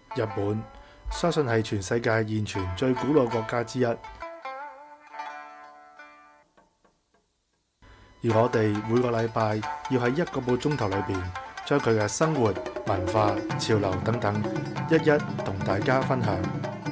日本相信係全世界現存最古老國家之一，而我哋每個禮拜要喺1個半鐘頭裏邊，將佢嘅生活、文化、潮流等等，一一同大家分享。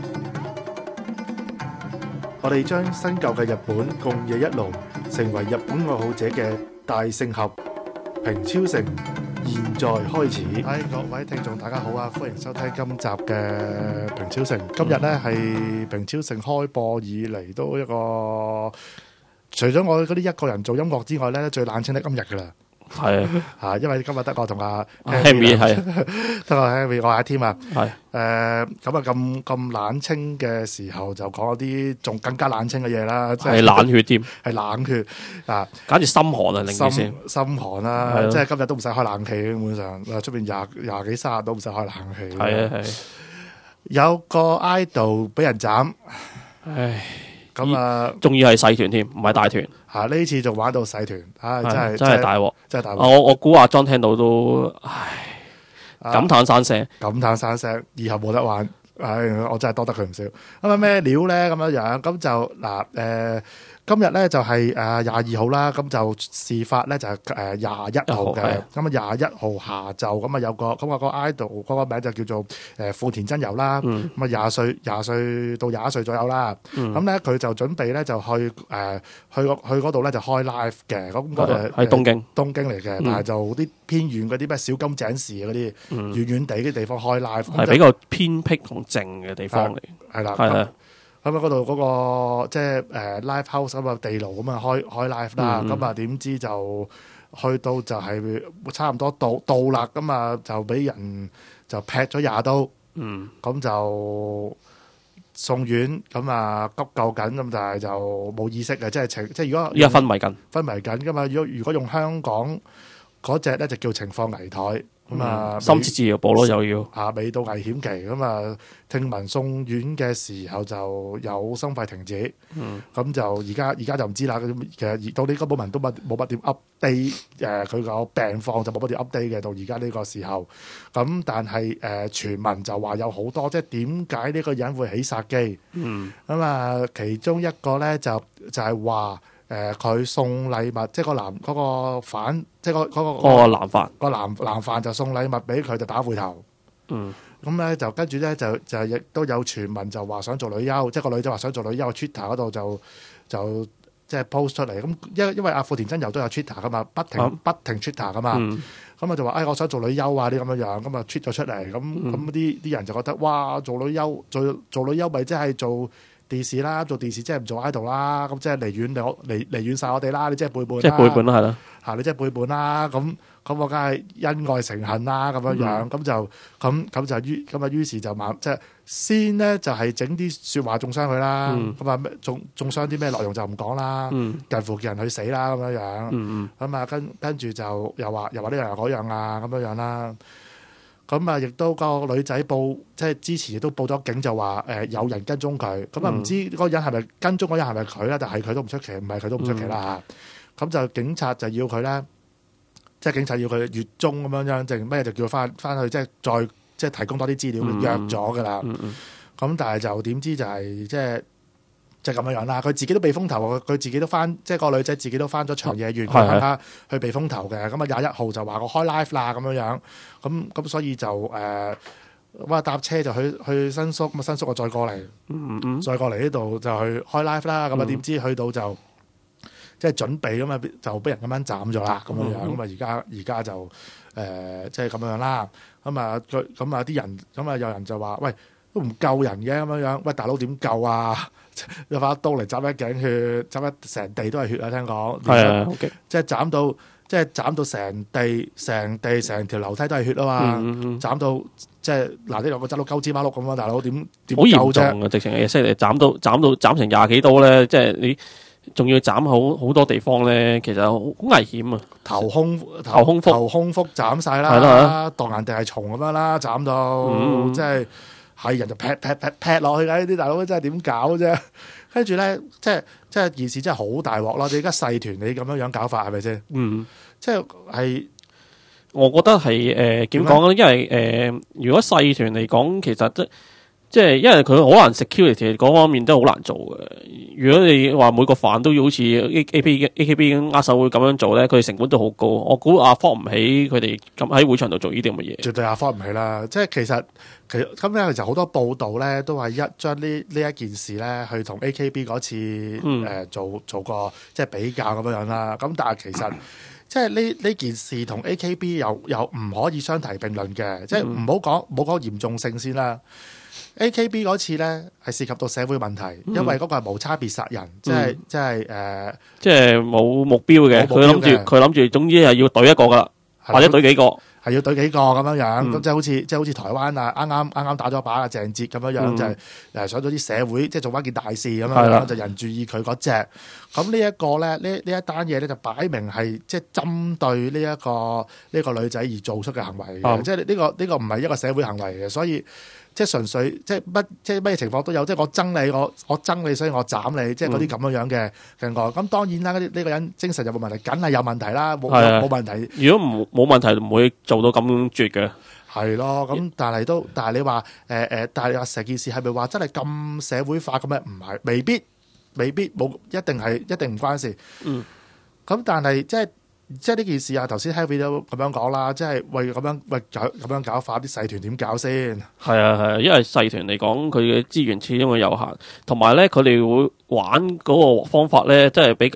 我哋將新舊嘅日本共冶一爐，成為日本愛好者嘅大聖合。平超城現在開始。各位聽眾大家好啊，歡迎收聽今集嘅平超城。今日呢係平超城開播以嚟都一個，除咗我嗰啲一個人做音樂之外呢，最冷清的今日噶啦。 係啊，因為今日得我同阿 Henry 係得我 Henry， 我阿 Tim 啊， 係咁啊咁冷清嘅時候就講啲仲更加冷清嘅嘢啦，即係冷血添， 係冷血啊， 簡直心寒啊！令你先心寒啦，即係今日都唔使開冷氣，基本上出邊廿幾30都唔使開冷氣。 係啊係， 有個 idol 俾人斬， 唉， 咁啊， 仲要係細團添，唔係大團。 呢次仲玩到細團， 真係大鑊， 真係大鑊。 我估阿 John 聽到都唉感嘆山聲， 以後冇得玩。我真係多得佢唔少。咁啊咩料咧咁樣，咁就嗱今日咧就係22號啦，咁就事發咧就係21號嘅。咁啊21號下晝，咁啊有個咁啊個 idol 嗰個名就叫做富田真由啦。咁啊20歲到21歲左右啦。咁咧佢就準備咧就去嗰度咧就開 live 嘅。咁嗰度喺東京嚟嘅，但係就啲偏遠嗰啲咩小金井市嗰啲遠遠地嘅地方開 live， 係比較偏僻同靜嘅地方嚟。 係啦。咁啊嗰度嗰個即係live house 咁啊地牢咁啊開 live 啦，咁啊點知就去到就係差唔多到啦，咁啊就俾人就劈咗20刀，咁就送院，咁啊急救緊，咁但係就冇意識嘅，即係如果依家昏迷緊噶嘛，如果用香港嗰隻咧就叫情況危殆。咁啊， 深切治療部咯，又要未到危險期，咁啊，聽聞送院嘅時候就有心肺停止，咁就而家就唔知啦。其實到呢個moment都冇乜點 update，佢個病況就冇乜點 update 嘅。到而家呢個時候，咁但係傳聞就話有好多，即係點解呢個人會起殺機？咁啊，其中一個咧就係話。佢送禮物，即係嗰個犯，即係嗰個男犯就送禮物俾佢，就打回頭。咁咧就跟住咧就亦都有傳聞就話想做女優，即係個女仔話想做女優，Twitter 嗰度就即係 post 出嚟。咁因為阿富田真由都有 Twitter 噶嘛，不停 Twitter 噶嘛。咁啊就話我想做女優啊啲咁樣，咁啊 tweet 咗出嚟。咁啲人就覺得哇，做女優做女優咪即係做電視啦，做電視即係唔做 idol 啦，咁即係離遠晒我哋啦，你即係背叛啦， 即係背叛啦，係啦， 你即係背叛啦，咁我梗係恩愛成恨啦，咁樣咁於是就即係先咧就係整啲説話中傷佢啦，咁啊中傷啲咩內容就唔講啦，近乎叫人去死啦咁樣，咁啊跟住就又話呢樣嗰樣啊咁樣啦。咁啊，亦都個女仔報，即係之前亦都報咗警，就話有人跟蹤佢。咁啊，唔知嗰個人係咪跟蹤嗰人係咪佢咧？但係佢都唔出奇，唔係佢都唔出奇啦嚇。咁就警察就要佢咧，即係警察要佢月中咁樣，定咩就叫佢翻去，即係再即係提供多啲資料，約咗噶啦。咁但係就點知就係即係咁樣啦。佢自己都避風頭，佢自己都翻，即係個女仔自己都翻咗長野縣去避風頭嘅。咁啊21號就話我開 live 啦咁樣，咁所以就搭車就去新宿，咁啊新宿就再過嚟，再過嚟呢度就去開 live 啦。咁啊點知去到就即係準備咁啊，就俾人咁樣斬咗啦咁樣。咁啊而家就即係咁樣啦。咁啊啲人咁啊有人就話喂，都唔救人嘅咁樣，喂大佬點救啊？有把刀嚟斬一頸血，斬一成地都係血啊！聽講係即係斬到成條樓梯都係血啊嘛！斬到即係嗱，呢兩個斬到鳩枝馬碌咁啊！大佬點救啫？ 好嚴重啊！直情係犀利，斬成20幾刀咧，即係你仲要斬好多地方咧，其實好危險啊！ 頭胸腹斬晒啦，當人哋係蟲咁樣啦，斬到即係人就劈落去㗎，呢啲大佬真係點搞啫？跟住咧，即係件事真係好大鑊啦！你而家細團你咁樣搞法係咪先？即係我覺得係點講咧？因為如果細團嚟講，其實即係因為佢好難 security 嗰方面都好難做嘅。如果你話每個飯都要好似 AKB 握手會咁樣做咧，佢哋成本都好高。我估afford 唔起佢哋咁喺會場度做呢啲咁嘅嘢。 絕對afford唔起啦！即係其實咁咧，其實好多報道咧都係將呢一件事咧去同 AKB 嗰次做個即係比較咁樣啦。咁但係其實即係呢件事同 AKB 又唔可以相提並論嘅。即係唔好講嚴重性先啦。AKB 嗰次咧係涉及到社會問題，因為嗰個係無差別殺人，即係冇目標嘅。佢諗住，總之係要懟一個噶啦，或者懟幾個， 係要懟幾個咁樣樣。咁即係好似台灣啊，啱啱打咗把啊鄭捷咁樣樣，就係上咗啲社會，即係做翻件大事咁樣樣，就人注意佢嗰隻。咁呢一個咧，呢一單嘢咧就擺明係即係針對呢一個女仔而做出嘅行為嘅，即係呢個唔係一個社會行為嘅，所以。即係純粹，即係乜情況都有。即係我憎你，我憎你，所以我斬你。即係嗰啲咁樣嘅情況。咁當然啦，呢個人精神有冇問題？梗係有問題啦，冇問題。 如果冇問題，唔會做到咁絕嘅。係咯，咁但係你話但係你話成件事係咪話真係咁社會化咁樣？唔係，未必冇，一定唔關事。咁但係即係呢件事啊，頭先 Harry 都咁樣講啦，即係咁樣搞法，啲細團點搞先？係啊，因為細團嚟講，佢嘅資源始終會有限，同埋咧佢哋會玩嗰個方法咧，即係比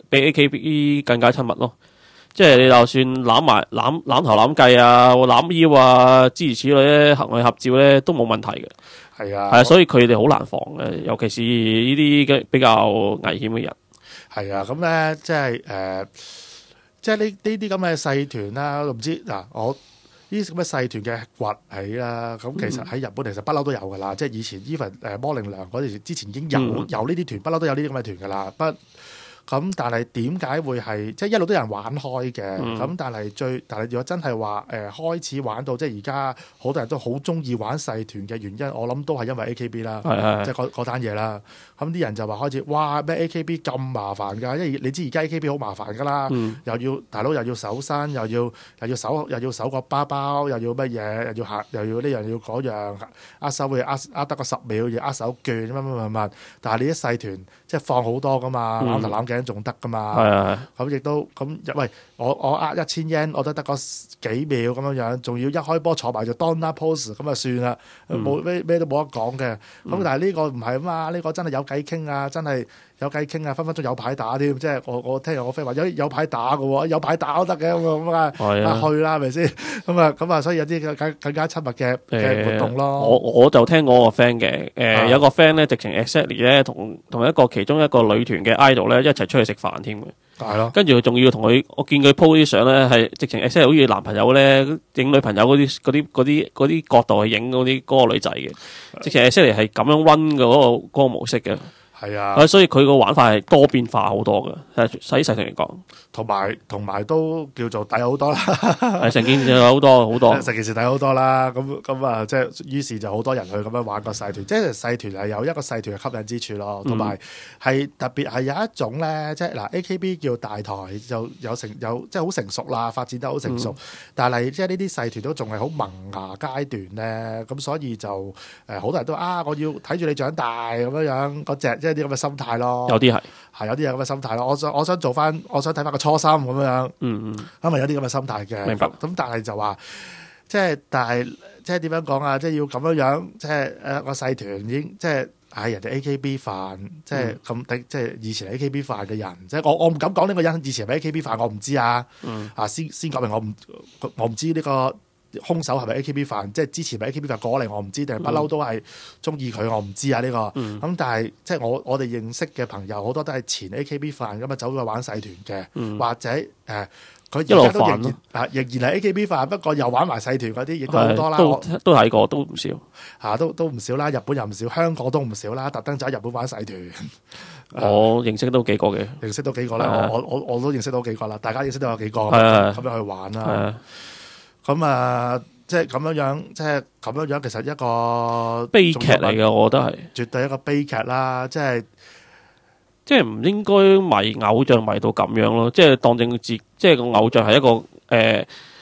AKB 更加親密咯。即係你就算攬頭攬計啊、攬腰啊諸如此類咧，行為合照咧都冇問題嘅。係啊，所以佢哋好難防嘅，尤其是呢啲嘅比較危險嘅人。 係啊，咁咧即係呢啲咁嘅細團啦，我唔知嗱，我呢啲咁嘅細團嘅崛起啦，咁其實喺日本其實不嬲都有噶啦，即係以前 even 摩令良嗰陣時之前已經有呢啲團，不嬲都有呢啲咁嘅團噶啦，咁但係點解會係即係一路都有人玩開嘅？咁但係如果真係話開始玩到即係而家好多人都好中意玩細團嘅原因，我諗都係因為 AKB 啦，即係嗰單嘢啦。咁啲人就話開始哇咩 AKB 咁麻煩㗎，因為你知而家 AKB 好麻煩㗎啦，又要大佬又要搜身，又要搜個包包，又要乜嘢，又要行，又要呢樣要嗰樣，握手會握得個10秒，要握手券乜，但係你啲細團即係放好多㗎嘛，攬頭攬頸仲得㗎嘛，咁亦都咁喂，我握1000 yen 我都得個幾秒咁樣，仲要一開波坐埋就 Donner pose 咁就算啦，冇咩都冇得講嘅。咁但係呢個唔係啊嘛，呢個真係有偈傾啊，真係有偈傾啊，分分鐘有牌打添。即係我聽我 friend 話有牌打嘅喎，有牌打都得嘅咁啊，去啦係咪先？咁啊，所以有啲更加親密嘅活動咯。 我就聽我個 friend 嘅，有個 friend 咧直情 exactly 咧同其中一個女團嘅 idol 咧一齊出去食飯添嘅。係咯，跟住佢仲要同佢，我見佢 po 啲相咧，係直情 exactly 好似男朋友咧影女朋友嗰啲角度去影嗰個女仔嘅，直情 exactly 係咁樣温嘅嗰個模式嘅。係啊，所以佢個玩法係多變化好多嘅，喺細團嚟講，同埋都叫做抵好多啦。成件事好多，成件事抵好多啦。咁啊，即係於是就好多人去咁樣玩個細團，即係細團係有一個細團嘅吸引之處咯。同埋係特別係有一種咧，即係嗱 AKB 叫大台就有即係好成熟啦，發展得好成熟。但係即係呢啲細團都仲係好萌芽階段咧，咁所以就好多人都我要睇住你長大咁樣嗰隻啲咁嘅心態咯，有啲係有啲咁嘅心態咯。我想睇翻個初心咁樣，因為有啲咁嘅心態嘅。明白。咁但係就話，即係點樣講啊？即係要咁樣，即係個細團已經即係人哋 AKB 飯，即係咁即係以前 AKB 飯嘅人，即係我唔敢講呢個人以前係咪 AKB 飯，我唔知啊。先講明我唔知呢個。兇手係咪 AKB 飯？即係之前咪 AKB 飯過嚟，我唔知定係不嬲都係中意佢，我唔知啊呢個。咁但係即係我哋認識嘅朋友好多都係前 AKB 飯咁啊，走咗玩細團嘅，或者佢而家都仍然係 AKB 飯，不過又玩埋細團嗰啲，亦都好多啦。都睇過，都唔少都唔少啦。日本又唔少，香港都唔少啦。特登走喺日本玩細團，我認識都幾個嘅，認識到幾個啦。我都認識到幾個啦，大家認識都有幾個咁樣去玩啦。咁啊，即係咁樣，其實一個悲劇嚟嘅，我覺得係絕對一個悲劇啦。即係唔應該迷偶像迷到咁樣咯。即係當正即係個偶像係一個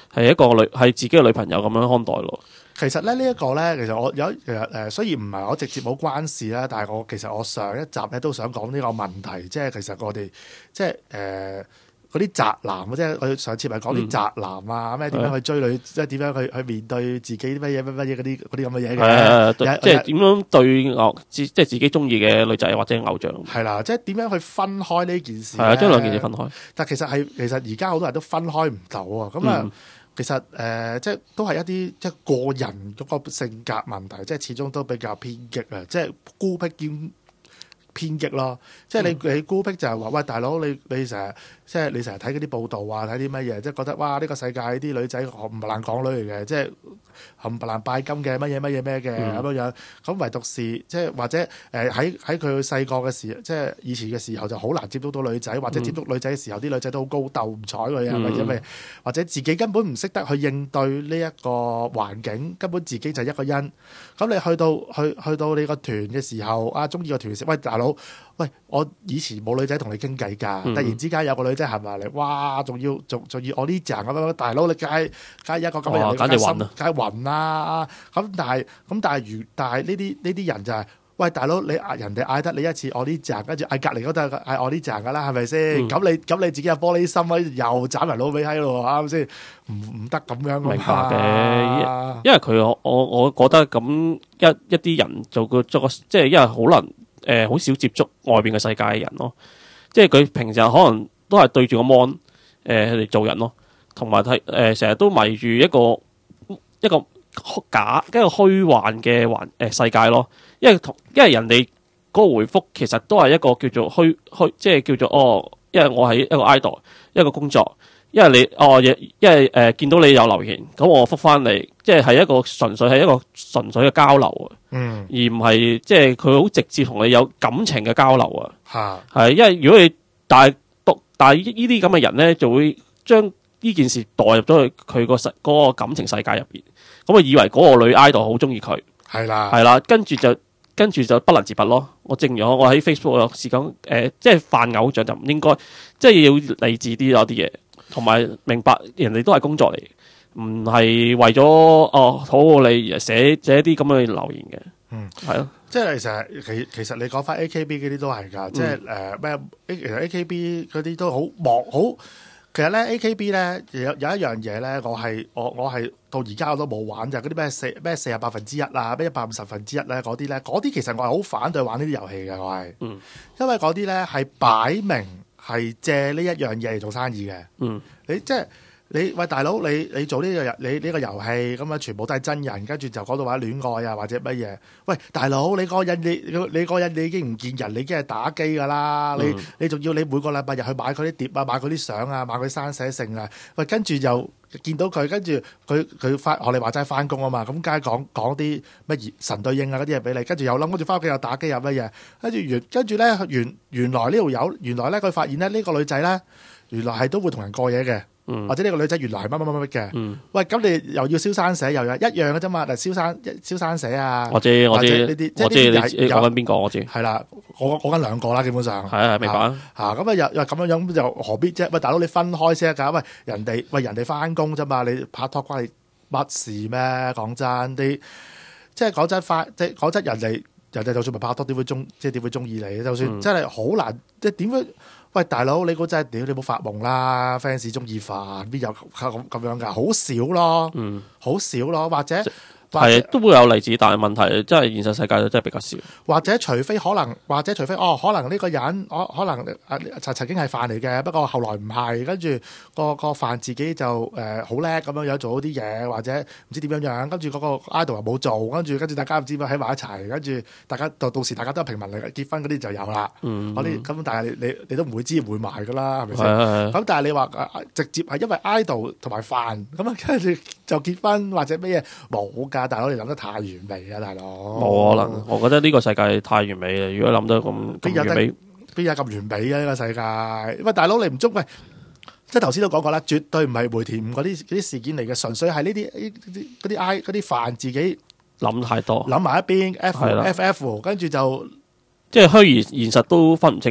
係自己嘅女朋友咁樣看待咯。 其實咧呢一個咧，其實我有雖然唔係我直接冇關事啦，但係其實我上一集咧都想講呢個問題，即係其實我哋即係嗰啲宅男，即係我上次咪講啲宅男啊，咩點樣去追女，即係點樣去面對自己乜嘢嗰啲咁嘅嘢嘅， 即係點樣對即係自己中意嘅女仔或者偶像。 係啦，即係點樣去分開呢件事？ 係啊，將兩件事分開。 但其實而家好多人都分開唔到啊，咁啊。其實即係都係一啲即係個人嗰個性格問題，即係始終都比較偏激啊！即係孤僻兼偏激咯。即係你孤僻就係話喂，大佬你成日即係你成日睇嗰啲報道啊，睇啲乜嘢，即係覺得哇呢個世界啲女仔冚唪唥港女嚟嘅，即係冚唪唥拜金嘅乜嘢咩嘅咁樣。咁唯獨是即係或者喺佢細個嘅時，即係以前嘅時候就好難接觸到女仔，或者接觸女仔嘅時候啲女仔都好高鬥唔睬佢啊，或者自己根本唔識得去應對呢一個環境，根本自己就係一個人。咁你去到你個團嘅時候啊，中意個團時，喂大佬，喂我以前冇女仔同你傾偈㗎，突然之間有個女仔行埋嚟，哇仲要我呢隻咁樣，大佬你梗係一個咁嘅人， 簡直暈啊， 梗係暈啦。咁但係呢啲人就係、是。喂，大佬，你人哋嗌得你一次我呢隻，跟住嗌隔離嗰度嗌我呢隻噶啦，係咪先？咁你自己有玻璃心啊，又斬埋老尾喺度，啱唔啱先？唔得咁樣。 明白嘅，因為佢我覺得咁一啲人做個即係因為好難好少接觸外邊嘅世界嘅人咯，即係佢平時可能都係對住個 mon 嚟做人咯，同埋睇成日都迷住一個假一個虛幻嘅世界咯。因為人哋嗰個回覆其實都係一個叫做虛，即係叫做因為我係一個 idol， 一個工作，因為見到你有留言，咁我覆翻你，即係一個純粹嘅交流啊，而唔係即係佢好直接同你有感情嘅交流啊，係因為如果你但係呢啲咁嘅人咧，就會將呢件事代入咗去佢嗰個感情世界入邊，咁啊以為嗰個女 idol 好中意佢，係啦，跟住就不能自拔咯。正如我喺 Facebook 有時講，即係扮偶像就唔應該，即係要理智啲有啲嘢，同埋明白人哋都係工作嚟，唔係為咗討好你而寫一啲咁嘅留言嘅。係咯， 即係其實你講翻 AKB 嗰啲都係㗎，即係咩？其實 AKB 嗰啲都好忙好。其實咧 AKB 咧有一樣嘢咧，我係到而家我都冇玩，就係嗰啲咩48%啊，咩150%咧嗰啲咧，嗰啲其實我係好反對玩呢啲遊戲嘅，我係，因為嗰啲咧係擺明係借呢一樣嘢嚟做生意嘅，你即係。喂大佬，你做呢個遊戲咁啊，全部都係真人，跟住就講到話戀愛啊或者乜嘢？喂大佬，你個人你已經唔見人，你已經係打機㗎啦！你仲要你每個禮拜日去買佢啲碟啊，買佢啲相啊，買佢啲生寫性啊！喂，跟住又見到佢，跟住佢學你話齋翻工啊嘛，咁梗係講啲乜神對應啊嗰啲嘢俾你，跟住又諗跟住翻屋企又打機又乜嘢，跟住咧原來呢條友原來咧佢發現咧呢個女仔咧原來係都會同人過夜嘅。或者呢個女仔原來係乜嘅，喂咁你又要燒生寫又有一樣嘅啫嘛，嗱燒生寫啊， 我知呢啲，我知你講緊邊個我知， 係啦，我講緊兩個啦，基本上係明白咁又咁樣就何必啫？喂大佬你分開先得㗎，喂人哋翻工啫嘛，你拍拖關你乜事咩？講真即係講真人哋就算咪拍拖點會中意你？就算真係好難，即係點會？喂，大佬，你估真係屌你冇發夢啦 ！fans 中意飯邊有咁樣㗎？好少咯，好少咯，或者都會有例子，但係問題真係現實世界真係比較少。 或者除非可能呢個人可能曾經係飯嚟嘅，不過後來唔係，跟住個飯自己就好叻咁樣做好啲嘢，或者唔知點樣，跟住嗰個 idol 又冇做，跟住大家唔知點喺埋一齊，跟住大家到時大家都係平民嚟，結婚嗰啲就有啦。嗰啲咁，但係你都唔會知唔會賣㗎啦，係咪先？咁但係你話直接係因為 idol 同埋飯咁啊，跟住就結婚或者咩嘢冇㗎。大佬你諗得太完美啊！大佬冇可能，我覺得呢個世界太完美啦。如果諗得咁完美， 邊有咁完美啊？呢個世界，喂大佬你唔捉喂，即係頭先都講過啦，絕對唔係梅田嗰啲事件嚟嘅，純粹係呢啲嗰啲飯自己諗太多， 諗埋一邊 FF，跟住就即係虛擬現實都分唔清楚。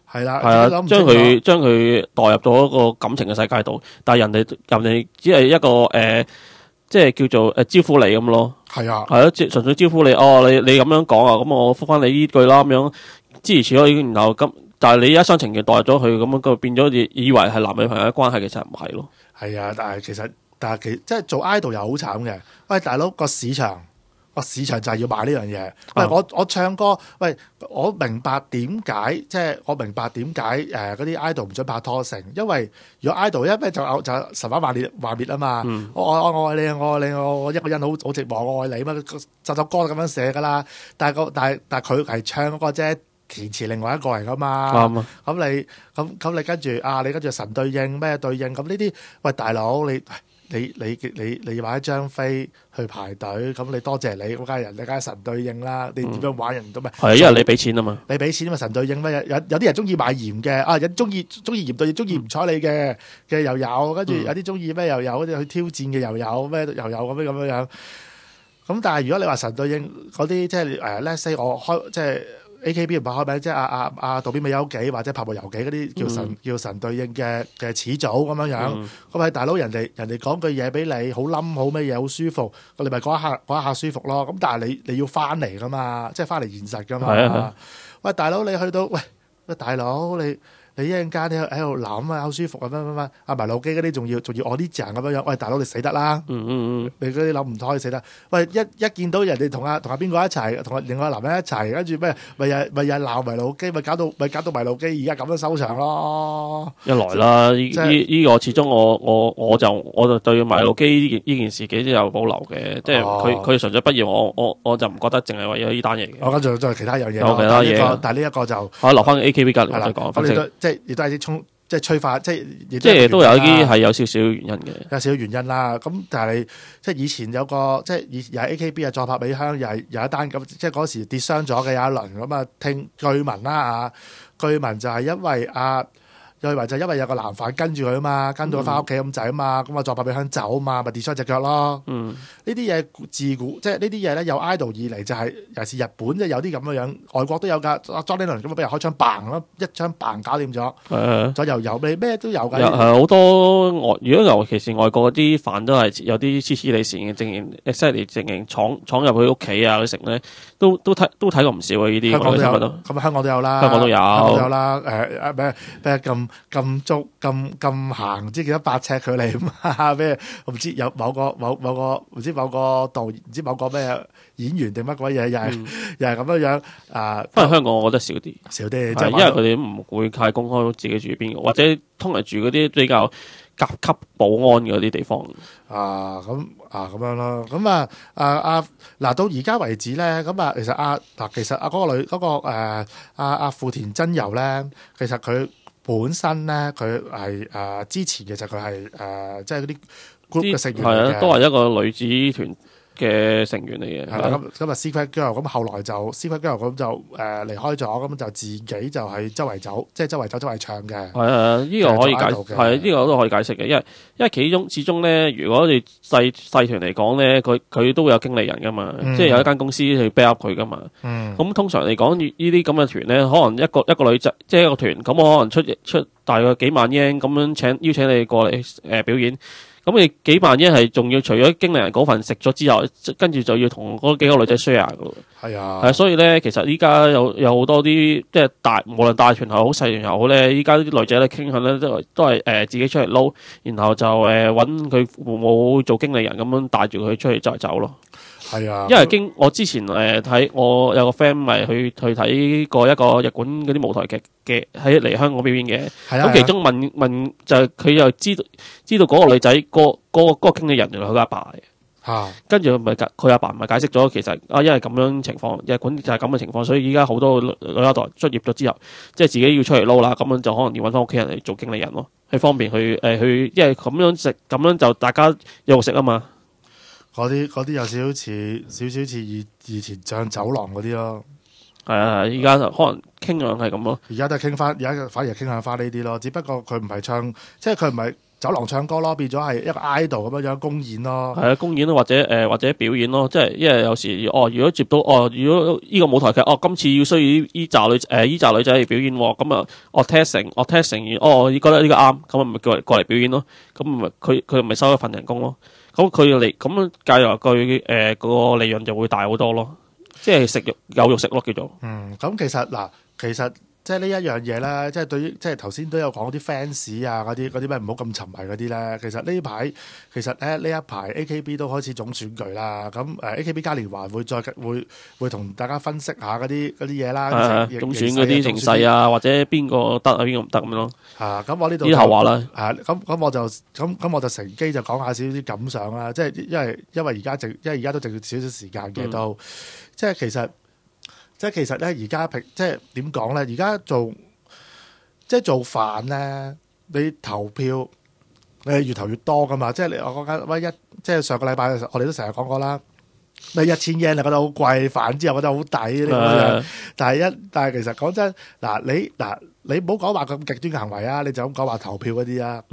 係啦， 將佢代入到一個感情嘅世界度，但係人哋只係一個即係叫做招呼你咁咯。 係啊， 係咯，純粹招呼你。你咁樣講啊，咁我覆翻你呢句啦，咁樣諸如此類。然後咁，但係你一廂情願代入咗佢，咁樣佢變咗以為係男女朋友嘅關係，其實唔係咯。 係啊，但係其實即係做 idol 又好慘嘅。喂，大佬個市場就係要賣呢樣嘢。喂，我唱歌，喂，我明白點解，即係我明白點解嗰啲 idol 唔准拍拖成，因為如果 idol 一咩就神話幻滅啊嘛。我愛你，我一個人好寂寞，我愛你嘛，首歌咁樣寫噶啦。但係佢係唱嗰個啫，填詞另外一個嚟噶嘛。咁你跟住你跟住神對應咩對應咁呢啲？喂，大佬你買一張飛去排隊，咁你多謝你嗰家人，你梗係神對應啦。你點樣玩人都咪係，因為你俾錢啊嘛。你俾錢啊嘛，神對應咩？有啲人中意買鹽嘅，有中意鹽對應，中意唔睬你嘅又有，跟住有啲中意咩又有，嗰啲去挑戰嘅又有咩又有咁樣。咁但係如果你話神對應嗰啲，即係let's say 我開即係。AKB 唔係開名，即係阿渡邊美優紀或者柏木由紀嗰啲叫神對應嘅始祖咁樣。咁係大佬，人哋講句嘢俾你好冧好咩嘢好舒服，你咪嗰一下舒服咯。咁但係你要翻嚟噶嘛，即係翻嚟現實噶嘛。喂，大佬，你去到喂大佬你一陣間喺度諗好舒服咁樣阿埋老基嗰啲仲要我啲人咁樣。喂，大佬，你死得啦！你嗰啲諗唔開死得。喂，一見到人哋同阿邊個一齊，同另外一個男人一齊，跟住咩咪又鬧埋老基，咪搞到埋老基而家咁樣收場咯。一來啦，呢個始終我就對埋老基呢件事幾之有保留嘅，即係佢純粹不要我就唔覺得淨係為咗呢單嘢嘅。我跟住再其他樣嘢，有其他嘢，但係呢一個就留翻 AKB 隔籬再講。亦都係啲即係催化，即係都有啲係有少少原因嘅，有少少原因啦。咁但係即係以前有個即係又係 AKB 啊，再拍美香又係有一單咁，即係嗰時跌傷咗嘅有一輪咁啊。聽據聞啦據聞就係因為又話就因為有個男犯跟住佢啊嘛，跟到佢翻屋企咁滯啊嘛，咁啊再拍俾香走啊嘛，咪跌傷隻腳咯。呢啲嘢自古即係呢啲嘢咧，有 idol 以嚟就係尤其是日本即係有啲咁嘅樣，外國都有㗎。John Lennon 咁啊，俾人開槍嘭咯，一槍嘭搞掂咗。再又有咩都有㗎。好多如果尤其是外國嗰啲犯都係有啲黐黐地線嘅，正然 exactly 正然闖入佢屋企啊嗰成咧，都睇過唔少啊呢啲。香港都有，咁香港都有啦，香港都有啦。咩咁足咁行，唔知幾多百尺距離嘛？咩？我唔知有某個唔知某個導演，唔知某個咩演員定乜鬼嘢，又係咁樣不過香港我覺得少啲，即係因為佢哋唔會太公開自己住邊個，或者通常住嗰啲比較甲級保安嗰啲地方。咁樣咯。咁嗱到而家為止咧，咁其實嗰個女嗰個富田真由咧，其實佢本身咧，佢係之前其實佢係即係嗰啲 group 嘅成員嚟嘅，都係一個女子團嘅成員嚟嘅。係啦，咁Secret Girl 咁後來就 Secret Girl 咁就離開咗，咁就自己就係周圍走，即係周圍走周圍唱嘅。係呢個可以解釋，係呢個都可以解釋嘅，因為其中始終咧，如果你細團嚟講咧，佢都會有經理人噶嘛，即係有一間公司去 back up 佢噶嘛。咁通常嚟講，呢啲咁嘅團咧，可能一個女仔即係一個團，咁我可能出大概幾萬英咁樣邀請你過嚟表演。咁你幾萬英係仲要除咗經理人嗰份食咗之後，跟住就要同嗰幾個女仔 share 噶咯。係啊，所以咧，其實依家有好多啲即係無論大團又好細團又好咧，依家啲女仔咧傾向咧都係自己出嚟撈，然後就揾佢父母做經理人咁樣帶住佢出去就走咯。係啊，因為我之前睇我有個 friend 咪去睇過一個日本嗰啲舞台劇嘅喺嚟香港表演嘅，咁其中問就係佢又知道嗰個女仔嗰個經理人原來佢阿爸嚟，跟住佢阿爸咪解釋咗，其實因為咁樣情況，日本就係咁嘅情況，所以依家好多女一代出業咗之後，即係自己要出嚟撈啦，咁樣就可能要揾翻屋企人嚟做經理人咯，去方便去因為咁樣食，咁樣就大家有肉食啊嘛。嗰啲有少少似以前唱酒廊嗰啲咯，係啊，依家可能傾向係咁咯。而家都係傾翻，而家反而係傾向翻呢啲咯。只不過佢唔係唱，即係佢唔係走廊唱歌咯，變咗係一個 idol 咁樣公演咯。 係啊，公演咯，或者表演咯，即係因為有時如果接到如果呢個舞台劇今次要需要依紮女仔嚟表演喎，咁啊我 testing 完覺得呢個啱，咁啊咪過嚟表演咯，咁咪佢咪收一份人工咯。咁佢嚟咁計落佢個利潤就會大好多咯，即係食肉有肉食咯叫做。 咁其實即係呢一樣嘢咧，即係對於即係頭先都有講啲 fans 啊嗰啲咩唔好咁沉迷嗰啲咧。其實呢一排 AKB 都開始總選舉啦。咁AKB 嘉年華會同大家分析下嗰啲嘢啦。 總選嗰啲情勢啊，或者邊個得啊邊個唔得咁咯。咁我呢度啲後話啦。 咁我就乘機就講下少少啲感想啦。即係因為而家都剩少少時間嘅都，即係其實咧，而家即係點講咧？而家做飯咧，你投票你係越投越多噶嘛？即係我講緊即係上個禮拜我哋都成日講過啦。你1000 yen 你覺得好貴，飯之後覺得好抵呢個樣。但係其實講真你唔好講話咁極端嘅行為啊！你就咁講話投票嗰啲啊。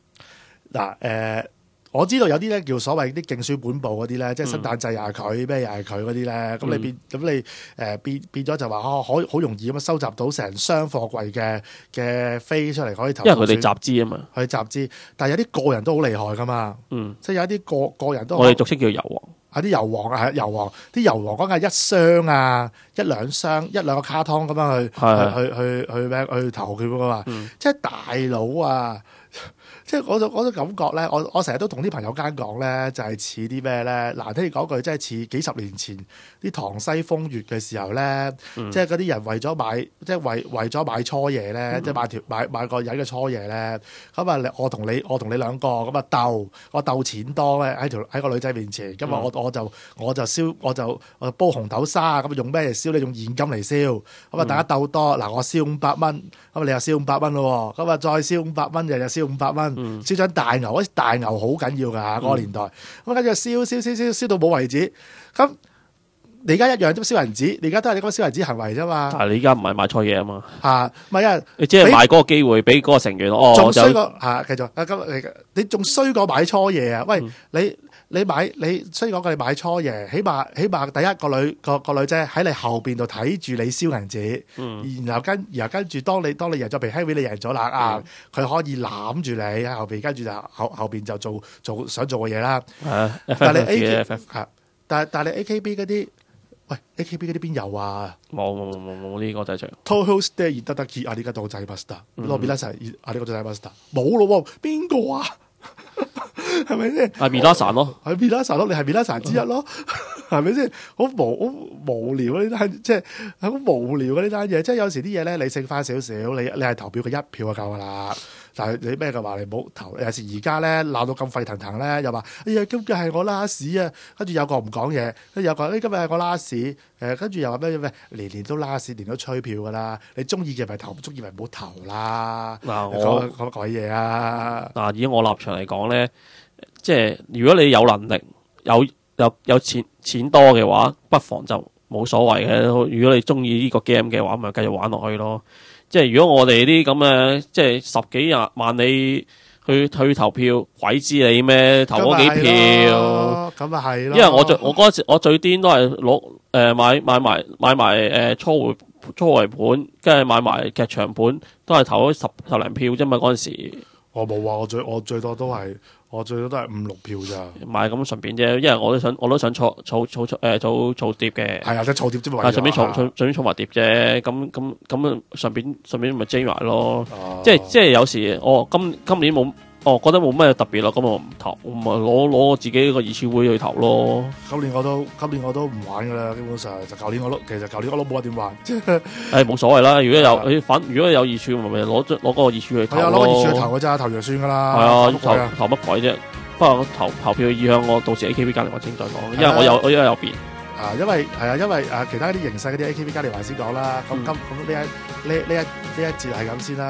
我知道有啲咧叫所謂啲競選本部嗰啲咧，即係新誕祭又係佢，咩又係佢嗰啲咧。咁你變咗就話好容易咁樣收集到成箱貨櫃嘅飛出嚟可以投。 因為佢哋集資啊嘛， 去集資。但係有啲個人都好厲害噶嘛。即係有一啲個人都我哋俗稱叫油王。 啲油王啊，係油王。啲油王講緊係1箱啊，一兩箱，一兩個卡通咁樣去投佢噶嘛。即係大佬啊！即係我種感覺咧，我成日都同啲朋友間講咧，就係似啲咩咧？難聽啲講句，即係似幾十年前啲塘西風月嘅時候咧，即係嗰啲人為咗買，即係為咗買初夜咧，即係買個人嘅初夜咧。咁啊，我同你兩個咁啊我鬥錢多咧，喺個女仔面前，咁啊我就煲紅豆沙，咁用咩嚟燒？你用現金嚟燒，咁啊大家鬥多。嗱，我燒500蚊，咁你又燒500蚊咯，咁啊再燒500蚊，日燒500蚊。燒張大牛，嗰啲大牛好緊要㗎，嗰個年代。咁跟住燒到冇為止。咁你而家一樣都燒銀紙，你而家都係你嗰個燒銀紙行為啫嘛。但係你而家唔係買錯嘢啊嘛。 唔係啊， 你只係買嗰個機會俾嗰個成員。 仲衰過繼續。咁你仲衰過買初夜啊？喂，你雖然講你買初夜，起碼第一個女仔喺你後邊度睇住你燒銀紙，然後跟住當你贏咗，譬如 Henry 你贏咗啦佢可以攬住你喺後邊，跟住就後邊就做想做嘅嘢啦。但係你 AKB 嗰啲，喂 AKB 嗰啲邊有啊？ 冇呢個仔場。 Toho stay 得啊！呢家當仔 master，羅比拉薩啊！呢個仔 master 冇咯喎，邊個啊？係咪先？係 Minasan 咯， 係 Minasan 咯，你係 Minasan之一咯，係咪先？好無聊啊！呢單即係好無聊啊！呢單嘢，即係有時啲嘢咧，理性翻少少，你係投票嘅1票就夠噶啦。但係你咩嘅話，你唔好投。有時而家咧鬧到咁沸騰騰咧，又話哎呀今日係我拉屎啊，跟住有個唔講嘢，跟住有個今日係我拉屎，跟住又話咩年都拉屎，年都吹票噶啦。你中意嘅咪投，唔中意咪唔好投啦。我講乜鬼嘢啊？ 以我立場嚟講咧，即係如果你有能力有錢多嘅話，不妨就冇所謂嘅。如果你中意呢個 game 嘅話，咪繼續玩落去咯。即係如果我哋啲咁嘅，即係10幾廿萬你去投票，鬼知你咩？投嗰幾票， 咁啊係咯。因為我嗰陣時我最癲都係攞買埋初回盤，跟住買埋劇場盤，都係投咗十零票啫嘛。嗰陣時我冇話，我最多都係5、6票咋。 買咁順便啫，因為我都想儲碟嘅。 係啊，即係儲碟啫嘛。 係順便儲埋碟啫。咁順便咪 J 埋咯。即係有時今年冇。覺得冇咩特別咯，咁我唔投，我咪攞自己個二次會去投咯。 今年我都唔玩噶啦，基本上就舊年我都冇話點玩。 冇所謂啦，如果有二處，咪攞嗰個二處去投咯。係啊，攞個二處去投嘅咋，投就算噶啦。係啊，投乜鬼啫？不過投票嘅意向，我到時 AKB 嘉年華先再講，因為我而家有變。因為其他啲形勢嗰啲 AKB 嘉年華先講啦。咁呢一節係咁先啦。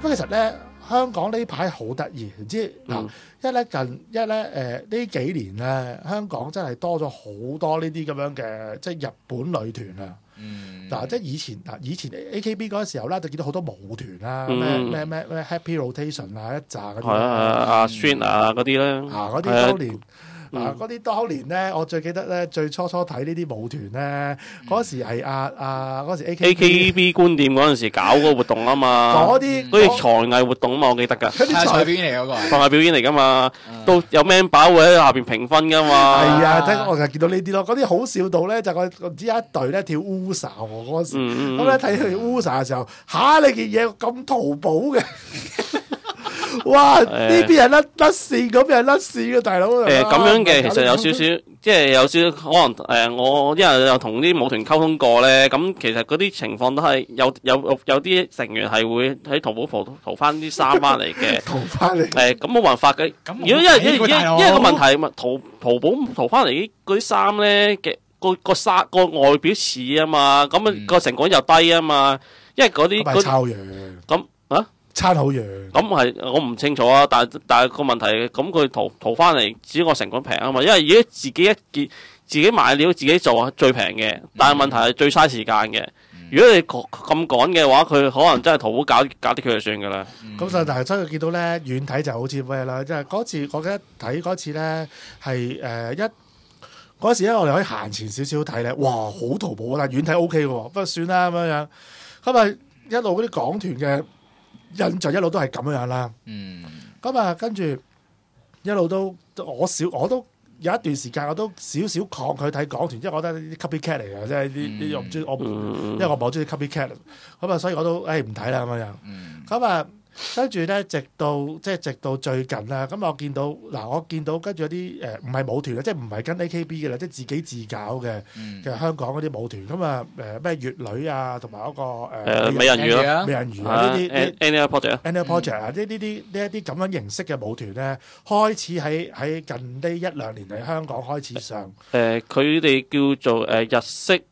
咁其實咧，香港呢排好得意，唔知嗱，呢幾年咧，香港真係多咗好多呢啲咁樣嘅即係日本女團啊。嗱，即係以前 AKB 嗰個時候咧，就見到好多舞團啦，咩 Happy Rotation 啊，一紮嗰啲， 阿 String 啊嗰啲咧， 嗰啲當年。嗰啲當年咧，我最記得咧，最初睇呢啲舞團咧，嗰時係嗰時 AKB 觀店嗰陣時搞嗰個活動啊嘛，嗰啲才藝活動啊嘛，我記得㗎。 嗰啲才藝表演嚟嗰個， 才藝表演嚟㗎嘛，都有 member 會喺下邊評分㗎嘛。 係啊，我就見到呢啲咯，嗰啲好笑到咧，就我唔知一隊咧跳 Usa 喎嗰時，咁咧睇佢 Usa 嘅時候，你件嘢咁淘寶嘅。哇！呢邊人甩線，嗰邊人甩線嘅大佬。 咁樣嘅，其實有少少，即係有少少可能我因為有同啲舞團溝通過咧，咁其實嗰啲情況都係有啲成員係會喺淘寶淘翻啲衫翻嚟嘅。 淘翻嚟。 咁冇辦法嘅。如果因為個問題，淘寶淘翻嚟嗰啲衫咧嘅個外表似啊嘛，咁個成果又低啊嘛，因為嗰啲抄樣。 咁差好遠， 咁係我唔清楚啊，但係個問題，咁佢淘翻嚟，只個成本平啊嘛，因為如果自己買料自己做最平嘅，但係問題係最嘥時間嘅。如果你咁趕嘅話，佢可能真係淘寶搞啲佢就算噶啦。 咁但係真係見到咧，遠睇就好似咩啦，即係嗰次我記得睇嗰次咧係嗰時咧，我哋可以行前少少睇咧，哇，好淘寶，但係遠睇 O K 嘅喎，不過算啦咁樣。咁啊一路嗰啲港團嘅印象一路都係咁樣啦，咁啊跟住一路都我都有一段時間我都少少抗拒睇港團，因為我覺得啲 copycat 嚟嘅，即係啲我唔中意，因為我唔係好中意 copycat，咁啊所以我都唔睇啦咁樣，咁啊跟住咧直到最近啦，咁我見到跟住有啲唔係舞團啦，即係唔係跟 AKB 嘅啦，即係自己自搞嘅香港嗰啲舞團，咁啊咩乙女啊，同埋嗰個美人魚啊， 美人魚啊呢啲 Annual Project 啊，呢一啲咁樣形式嘅舞團咧，開始喺近呢1-2年喺香港開始上。 佢哋叫做日式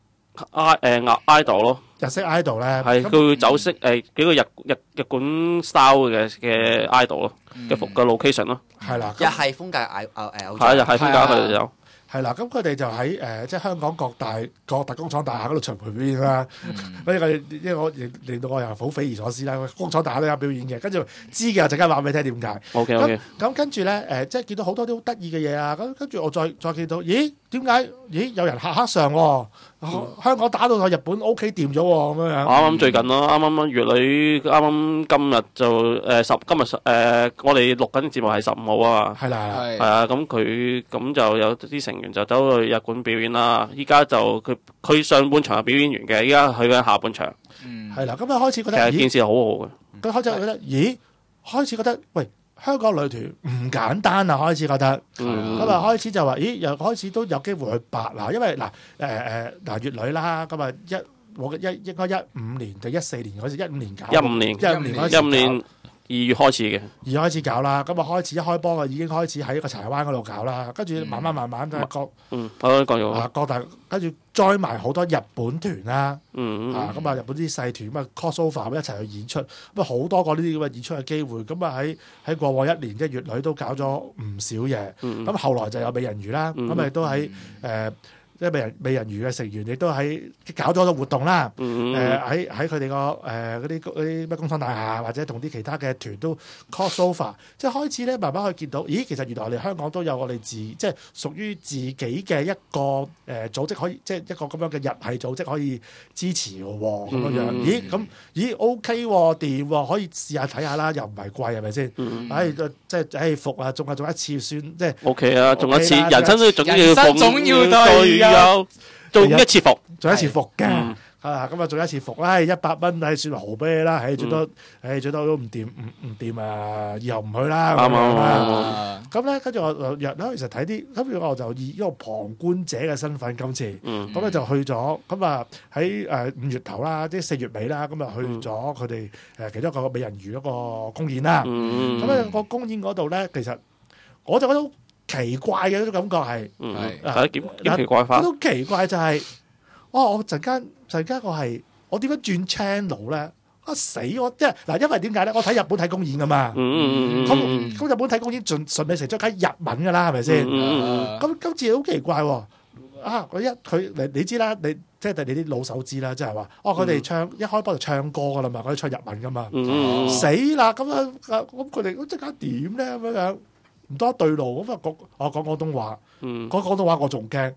idol 咯。 日式 idol 咧， 係佢會走式幾個日本 style 嘅 idol 咯，嘅location 咯， 係啦， 日系風格偶像，係日系風格佢哋有， 係啦，咁佢哋就喺即係香港各大工廠大廈嗰度巡迴表演啦。因為我令到我又好匪夷所思啦，工廠大廈都有表演嘅，跟住知嘅陣間話俾你聽點解。 OK。 咁跟住咧即係見到好多啲好得意嘅嘢啊！咁跟住我再見到，點解有人黑上喎？香港打到去日本 OK 掂咗喎，咁樣。啱最近咯，啱乙女今日就今日我哋錄緊節目係15號啊嘛。 係啦， 係啊，咁佢咁就有啲成員就走去日本表演啦。依家就佢上半場係表演完嘅，依家去緊下半場。 係啦，咁啊開始覺得其實件事好好嘅。 咁開始覺得喂。香港女團唔簡單啊！開始覺得，咁啊開始就話，又開始都有機會去白嗱，因為乙女啦，咁啊應該15年定14年嗰時，15年搞 15年2月開始嘅 ，2月開始搞啦，咁啊開始一開波啊已經開始喺個柴灣嗰度搞啦，跟住慢慢各大跟住載埋好多日本團啦，咁啊日本啲細團咁啊 crossover 一齊去演出，咁啊好多個呢啲咁嘅演出嘅機會，咁啊喺過往1年即係乙女都搞咗唔少嘢，咁後來就有美人魚啦，咁亦都喺即係美人魚嘅成員亦都喺搞咗個活動啦，喺佢哋個嗰啲咩工廠大廈或者同啲其他嘅團都 crossover，即係開始咧慢慢可以見到，其實原來我哋香港都有我哋即係屬於自己嘅一個組織可以，即係一個咁樣嘅日系組織可以支持嘅喎，咁樣OK 喎，掂喎，可以試下睇下啦，又唔係貴係咪先？即係服啊，中一次算即係 OK 啊，中一次，人生都總要對。 做一次服， 做一次服嘅，咁啊做一次服啦，100蚊算豪俾你啦，最多都唔掂啊，以後唔去啦。咁咧跟住我其實睇啲，咁我就以一個旁觀者嘅身份今次，咁咧就去咗，咁啊喺5月頭啦，即係4月尾啦，咁啊去咗佢哋其中一個美人魚嗰個公演啦。咁咧個公演嗰度咧，其實我就覺得奇怪嘅嗰種感覺係， 點奇怪法？ 嗰種奇怪就係，我陣間我點樣轉 channel 咧？ 死我！即係嗱，因為點解咧？我睇日本睇公演噶嘛，咁日本睇公演順理成章梗係日文噶啦，係咪先？咁今次好奇怪喎！你知啦，你即係你啲老手知啦，即係話佢哋一開波就唱歌噶啦嘛，佢哋唱日文噶嘛，死啦！咁佢哋即刻點咧咁樣？唔多對路咁我講廣東話，講廣東話我仲驚，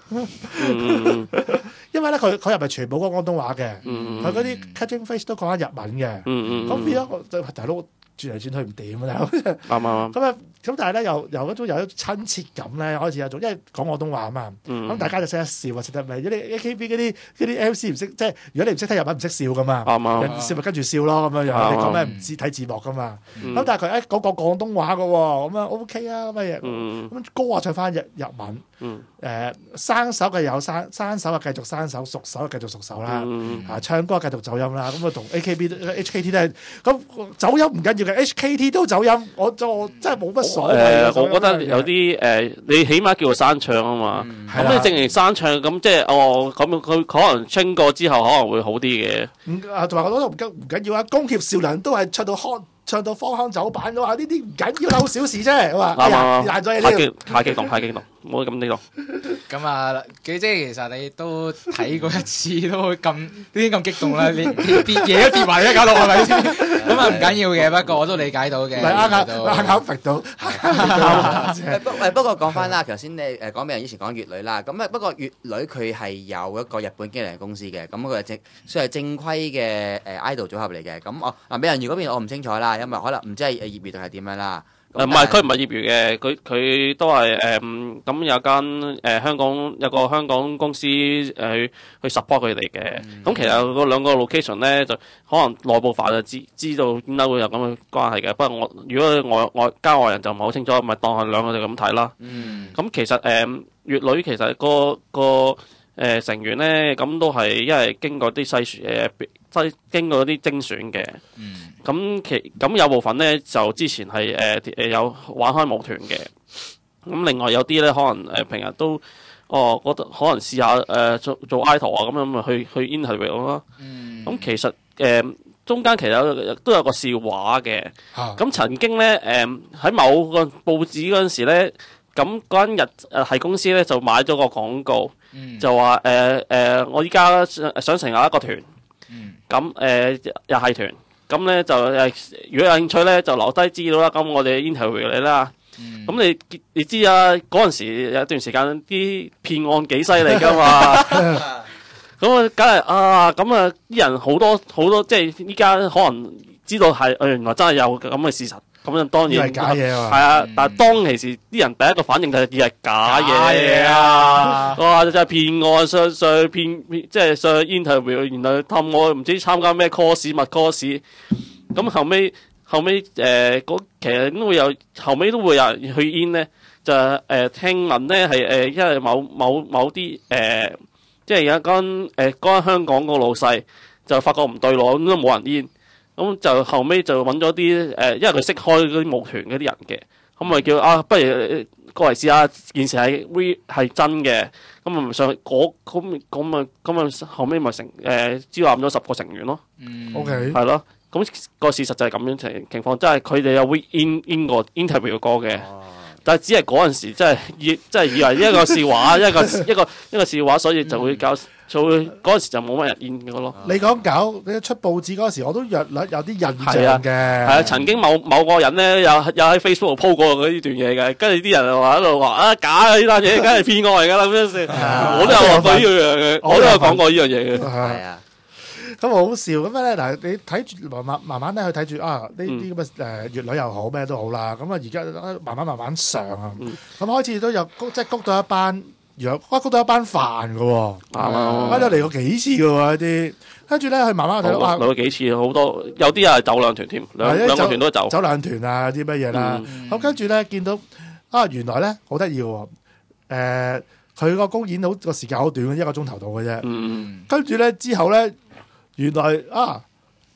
因為咧佢又唔係全部講廣東話嘅，佢嗰啲 cutting face 都講緊日文嘅，咁變咗大佬轉嚟轉去唔掂啊！咁但係咧又有一種親切感咧，開始有種因為講廣東話啊嘛，咁大家就識得笑啊，識得咪？如果你 AKB 嗰啲 MC 唔識，即係如果你唔識聽日文唔識笑噶嘛，人笑咪跟住笑咯咁樣樣，你講咩唔知睇字幕噶嘛，咁但係佢講廣東話噶喎，咁啊 OK 啊乜嘢，咁歌啊唱翻日文，生手嘅有生手啊繼續生手，熟手啊繼續熟手啦，唱歌繼續走音啦，咁啊同 HKT 都係咁走音唔緊要嘅 HKT 都走音，我真係冇乜所謂。 我覺得有啲你起碼叫做山唱啊嘛，咁你證明山唱咁即係咁佢可能清過之後可能會好啲嘅。 同埋我覺得唔緊要啊，宮脇咲良都係唱到芳香走板嘅話，呢啲唔緊要，好小事啫。我話爛咗嘢太激動，唔好咁激動。 咁啊，即係其實你都睇過一次都咁激動啦，你跌嘢都跌埋一搞到係咪先？咁啊唔緊要嘅，不過我都理解到嘅。 啱啱揈到。 不過講翻啦，頭先你講美人以前講乙女啦，咁不過乙女佢係有一個日本經理人公司嘅，咁佢係算係正規嘅idol 組合嚟嘅。咁美人魚嗰邊我唔清楚啦，因為可能唔知係業餘定係點樣啦。 唔係，佢唔係業餘嘅，佢都係咁有間香港有個香港公司去 support 佢哋嘅。咁其實嗰兩個 location 咧，就可能內部化就知道點解會有咁嘅關係嘅。不過如果交外人就唔係好清楚，咪當係兩個就咁睇啦。咁其實乙女其實個成員咧，咁都係因為經過啲篩選經過啲精選嘅。咁有部分咧就之前係有玩開舞團嘅。咁另外有啲咧可能平日都覺得可能試下做 idol 啊，咁樣咪去 interview 咯。咁其實中間其實都有個笑話嘅。咁曾經咧喺某個報紙嗰陣時咧，咁嗰間日系公司咧就買咗個廣告，就話我依家想成立一個團，咁日系團。咁咧就如果有興趣咧，就留低資料啦。咁我哋 interview 你啦。咁你知啊，嗰陣時有一段時間啲騙案幾犀利噶嘛。咁梗係咁啲人好多，即係依家可能知道係原來真係有咁嘅事實。咁就當然係假嘢啊。 係啊，但係當其時啲人第一個反應就係以為假嘢啊！哇，真係騙案，上騙，即係上 interview，原來氹我唔知參加咩 course 乜 course。咁後尾其實都會有後尾都會有人去 in 咧，就聽聞咧係因為某啲即係有一間香港個老細就發覺唔對路，咁都冇人 in。咁就後尾就揾咗啲因為佢識開嗰啲舞團嗰啲人嘅，咁咪叫不如過嚟試下件事係真嘅，咁咪上咁後尾咪招攬咗10個成員咯。 OK， 係咯，咁個事實就係咁樣情況，即係佢哋有會 in 過 interview 過嘅。但係只係嗰陣時，真係以為一個笑話，一個笑話，所以就會嗰陣時就冇乜人演嘅咯。 你講你出報紙嗰時，我都有啲印象嘅。係啊，曾經某個人咧，有喺 Facebook 度 po 過嗰呢段嘢嘅，跟住啲人又話喺度話假啊呢單嘢，梗係騙案嚟㗎啦咁樣。我都有話過呢樣嘅，我都有講過呢樣嘢嘅。 係啊。 咁好笑咁咧嗱，你睇住慢慢咧去睇住呢啲咁嘅乙女又好咩都好啦，咁而家慢慢上啊，咁開始都有即係谷到一班谷到一班飯嘅喎，開咗嚟過幾次嘅喎啲，跟住咧佢慢慢睇到嚟過幾次好多，有啲係走兩團添，兩個團都走兩團啊啲乜嘢啦，咁跟住咧見到原來咧好得意喎，佢個公演個時間好短，1個鐘頭到嘅啫，跟住咧之後咧。原來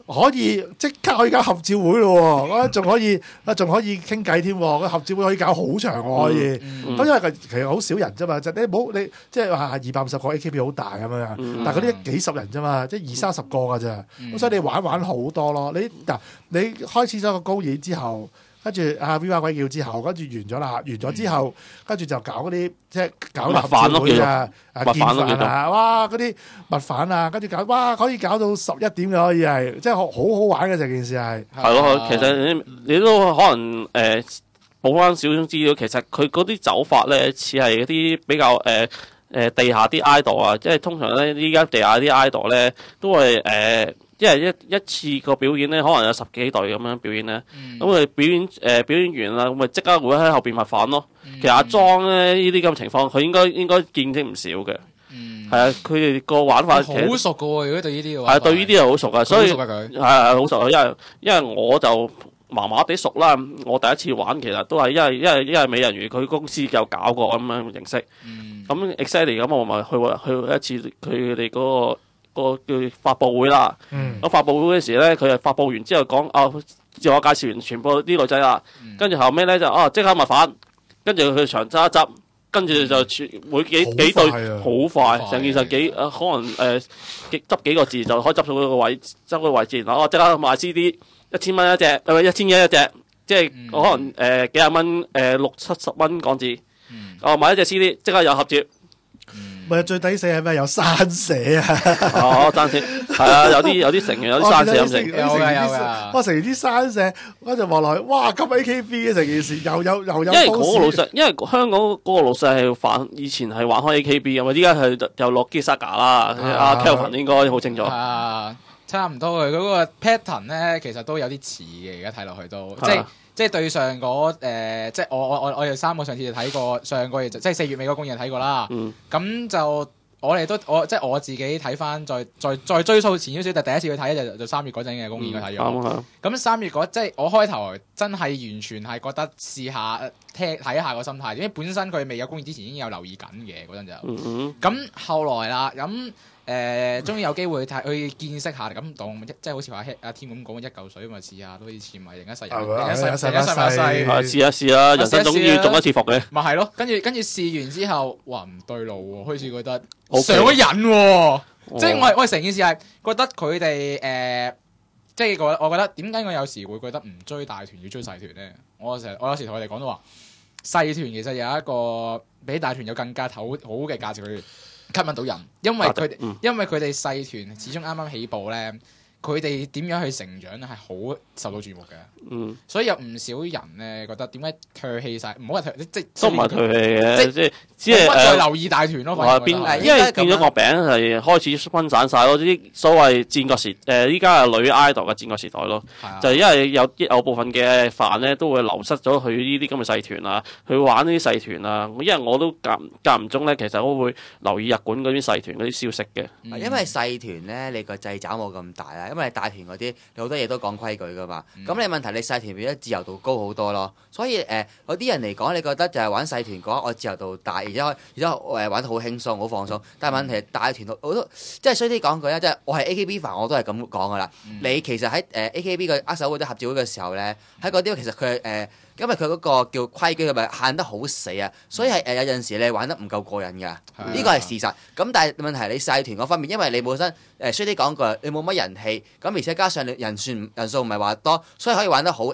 可以即刻可以搞合照會咯喎，仲可以傾偈添，個合照會可以搞好長喎可以。咁因為其實好少人啫嘛，就你冇你即係話250個 AKB 好大咁樣，但係嗰啲幾十人啫嘛，即係20-30個㗎咋。咁所以你玩好多咯。你開始咗個高二之後。跟住Viva鬼叫之後，跟住完咗啦，完咗之後，跟住就搞嗰啲即係搞合照會啊，見飯啊，哇嗰啲物販啊，跟住搞哇可以搞到11點嘅可以係，即係好好玩嘅成件事係。 係咯，其實你都可能補翻少少資料，其實佢嗰啲走法咧似係嗰啲比較地下啲 idol 啊，即係通常咧依家地下啲 idol 咧都係因為一次個表演咧，可能有10幾隊咁樣表演咧，咁佢表演完啦，咁咪即刻會喺後邊物販咯。其實阿莊咧呢啲咁嘅情況，佢應該見識唔少嘅。係啊，佢哋個玩法好熟噶喎，如果對呢啲嘅話。 係對呢啲係好熟噶，所以係好熟啊。因為我就麻麻地熟啦。我第一次玩其實都係因為美人魚佢公司有搞過咁樣形式。咁 exactly 咁我咪去一次佢哋嗰個叫發佈會啦，咁發佈會嗰時咧，佢係發佈完之後講自我介紹完全部啲女仔啦，跟住後尾咧就即刻物販，跟住佢長揸一執，跟住就每幾對好快，成件事可能執幾個字就可以執到個位，執個位置，然後即刻賣 CD 1000蚊一隻，1000嘢一隻，即係可能幾廿蚊60-70蚊港紙，買一隻 CD 即刻有合照。 咪最抵死係咩？有山蛇啊！山蛇係啊，有啲成員有啲山蛇咁食， 有㗎。 哇！成啲山蛇，跟住望落去，哇！咁 AKB 嘅成件事，又有。因為嗰個老細，因為香港嗰個老細係以前係玩開 AKB 啊嘛，依家係又落 Gisaga 啦。阿 Kelvin 應該好清楚。 差唔多嘅嗰個 pattern 咧，其實都有啲似嘅。而家睇落去都即係對上嗰即係我哋3個上次就睇過，上個月即係4月尾嗰個公演睇過啦。咁就我哋都即係我自己睇翻，再追溯前少少，但第一次去睇就3月嗰陣嘅公演去睇咗。咁3月嗰即係我開頭真係完全係覺得試下睇下個心態，因為本身佢未有公演之前已經有留意緊嘅嗰陣就。咁後來啦咁。終於有機會去見識下咁當即係好似話阿天咁講一嚿水咪試下，都以前咪另一世人，另一世試下，人生總要中一次伏嘅。 咪係咯，跟住試完之後，哇唔對路喎，開始覺得上咗癮喎，即係我成件事係覺得佢哋即係我覺得點解我有時會覺得唔追大團要追細團咧？我有時同佢哋講都話，細團其實有一個比大團有更加好嘅價值去吸引到人，因為佢哋細團始終啱啱起步咧，佢哋點樣去成長咧係好受到注目嘅。所以有唔少人咧覺得點解唾棄晒？唔好話即都唔係唾棄嘅，只係再留意大團咯。 因為變咗個餅係開始分散晒咯，啲所謂戰國時依家係女 idol 嘅戰國時代咯，就係因為有部分嘅飯咧都會流失咗去呢啲咁嘅細團啊，去玩呢啲細團啊。因為我都間唔中咧，其實我會留意日本嗰啲細團嗰啲消息嘅。 因為細團咧，你個掣肘冇咁大啊，因為大團嗰啲你好多嘢都講規矩噶嘛。咁你問題你細團變咗自由度高好多咯，所以嗰啲人嚟講，你覺得就係玩細團講我自由度大，而且玩得好輕鬆好放鬆。但係問題大團我都即係衰啲講句啦，即係我係 AKB 飯我都係咁講噶啦。你其實喺AKB 嘅握手會、合照會嘅時候咧，喺嗰啲其實佢因為佢嗰個叫規矩，佢咪限得好死啊，所以係有陣時你玩得唔夠過癮㗎，呢個係事實。咁但係問題你細團嗰方面，因為你本身衰啲講句，你冇乜人氣，咁而且加上你人數唔係話多，所以可以玩得好好